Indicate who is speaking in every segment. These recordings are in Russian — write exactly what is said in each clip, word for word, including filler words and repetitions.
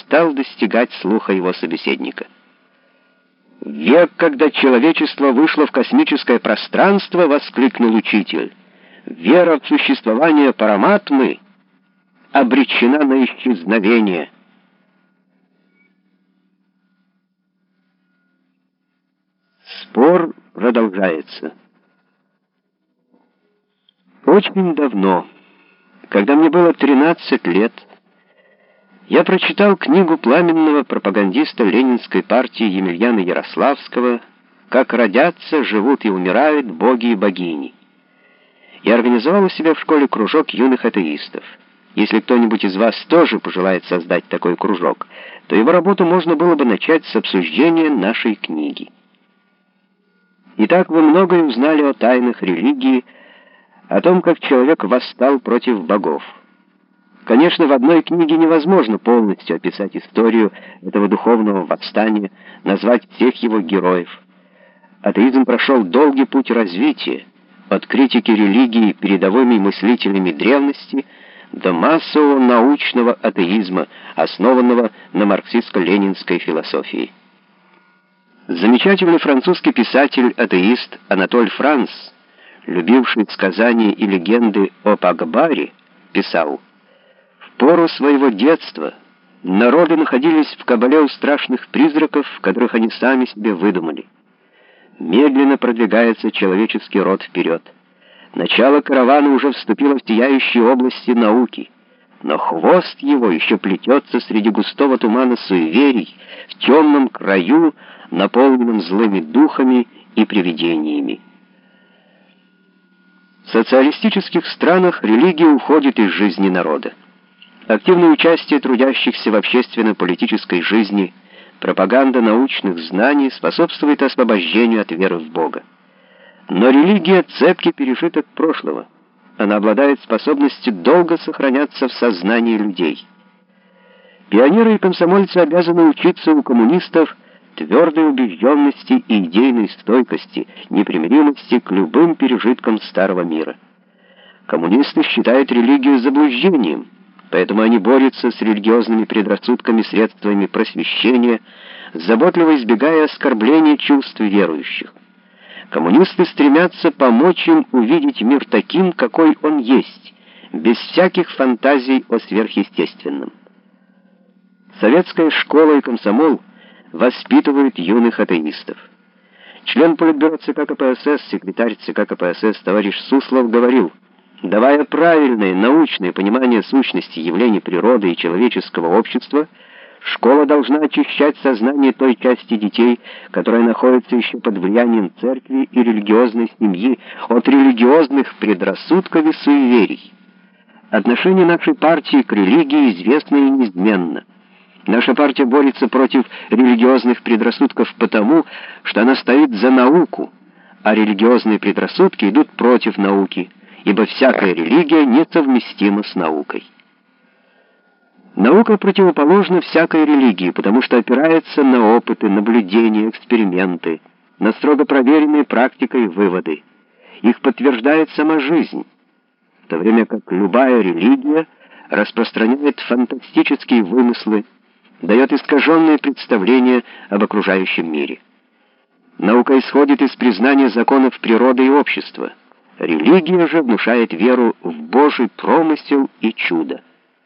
Speaker 1: перестал достигать слуха его собеседника. «Век, когда человечество вышло в космическое пространство, — воскликнул учитель, — вера в существование Параматмы обречена на исчезновение». Спор продолжается. Очень давно, когда мне было тринадцать лет, я прочитал книгу пламенного пропагандиста Ленинской партии Емельяна Ярославского «Как родятся, живут и умирают боги и богини». Я организовал у себя в школе кружок юных атеистов. Если кто-нибудь из вас тоже пожелает создать такой кружок, то его работу можно было бы начать с обсуждения нашей книги. Итак, вы многое узнали о тайнах религии, о том, как человек восстал против богов. Конечно, в одной книге невозможно полностью описать историю этого духовного восстания, назвать всех его героев. Атеизм прошел долгий путь развития, от критики религии передовыми мыслителями древности до массового научного атеизма, основанного на марксистско-ленинской философии. Замечательный французский писатель-атеист Анатоль Франс, любивший сказания и легенды об Акбаре, писал: «В пору своего детства народы находились в кабале у страшных призраков, которых они сами себе выдумали. Медленно продвигается человеческий род вперед. Начало каравана уже вступило в сияющие области науки, но хвост его еще плетется среди густого тумана суеверий в темном краю, наполненном злыми духами и привидениями». В социалистических странах религия уходит из жизни народа. Активное участие трудящихся в общественно-политической жизни, пропаганда научных знаний способствует освобождению от веры в Бога. Но религия — цепкий пережиток прошлого. Она обладает способностью долго сохраняться в сознании людей. Пионеры и комсомольцы обязаны учиться у коммунистов твердой убежденности и идейной стойкости, непримиримости к любым пережиткам старого мира. Коммунисты считают религию заблуждением, поэтому они борются с религиозными предрассудками средствами просвещения, заботливо избегая оскорбления чувств верующих. Коммунисты стремятся помочь им увидеть мир таким, какой он есть, без всяких фантазий о сверхъестественном. Советская школа и комсомол воспитывают юных атеистов. Член Политбюро ЦК КПСС, секретарь ЦК КПСС товарищ Суслов говорил: давая правильное научное понимание сущности явлений природы и человеческого общества, школа должна очищать сознание той части детей, которая находится еще под влиянием церкви и религиозной семьи, от религиозных предрассудков и суеверий. Отношение нашей партии к религии известно и неизменно. Наша партия борется против религиозных предрассудков потому, что она стоит за науку, а религиозные предрассудки идут против науки, ибо всякая религия несовместима с наукой. Наука противоположна всякой религии, потому что опирается на опыты, наблюдения, эксперименты, на строго проверенные практикой выводы. Их подтверждает сама жизнь, в то время как любая религия распространяет фантастические вымыслы, дает искаженные представления об окружающем мире. Наука исходит из признания законов природы и общества. Религия же внушает веру в Божий промысел и чудо.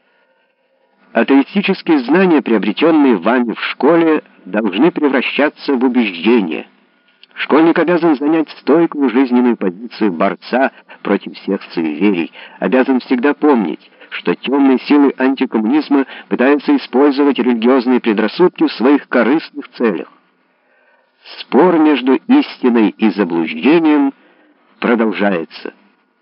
Speaker 1: Атеистические знания, приобретенные вами в школе, должны превращаться в убеждения. Школьник обязан занять стойкую жизненную позицию борца против всех суеверий, обязан всегда помнить, что темные силы антикоммунизма пытаются использовать религиозные предрассудки в своих корыстных целях. Спор между истиной и заблуждением продолжается.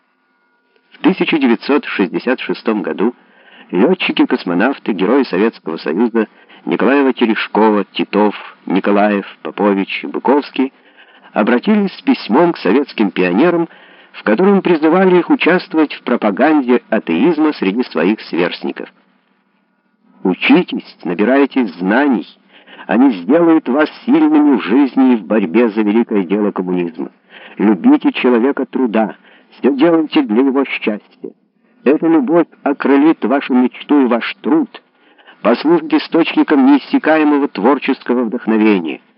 Speaker 1: В тысяча девятьсот шестьдесят шестом году летчики-космонавты, герои Советского Союза Николаева-Терешкова, Титов, Николаев, Попович, Быковский обратились с письмом к советским пионерам, в котором призывали их участвовать в пропаганде атеизма среди своих сверстников. «Учитесь, набирайтесь знаний, они сделают вас сильными в жизни и в борьбе за великое дело коммунизма. Любите человека труда, все делайте для его счастья. Эта любовь окрылит вашу мечту и ваш труд, послужит источником неиссякаемого творческого вдохновения.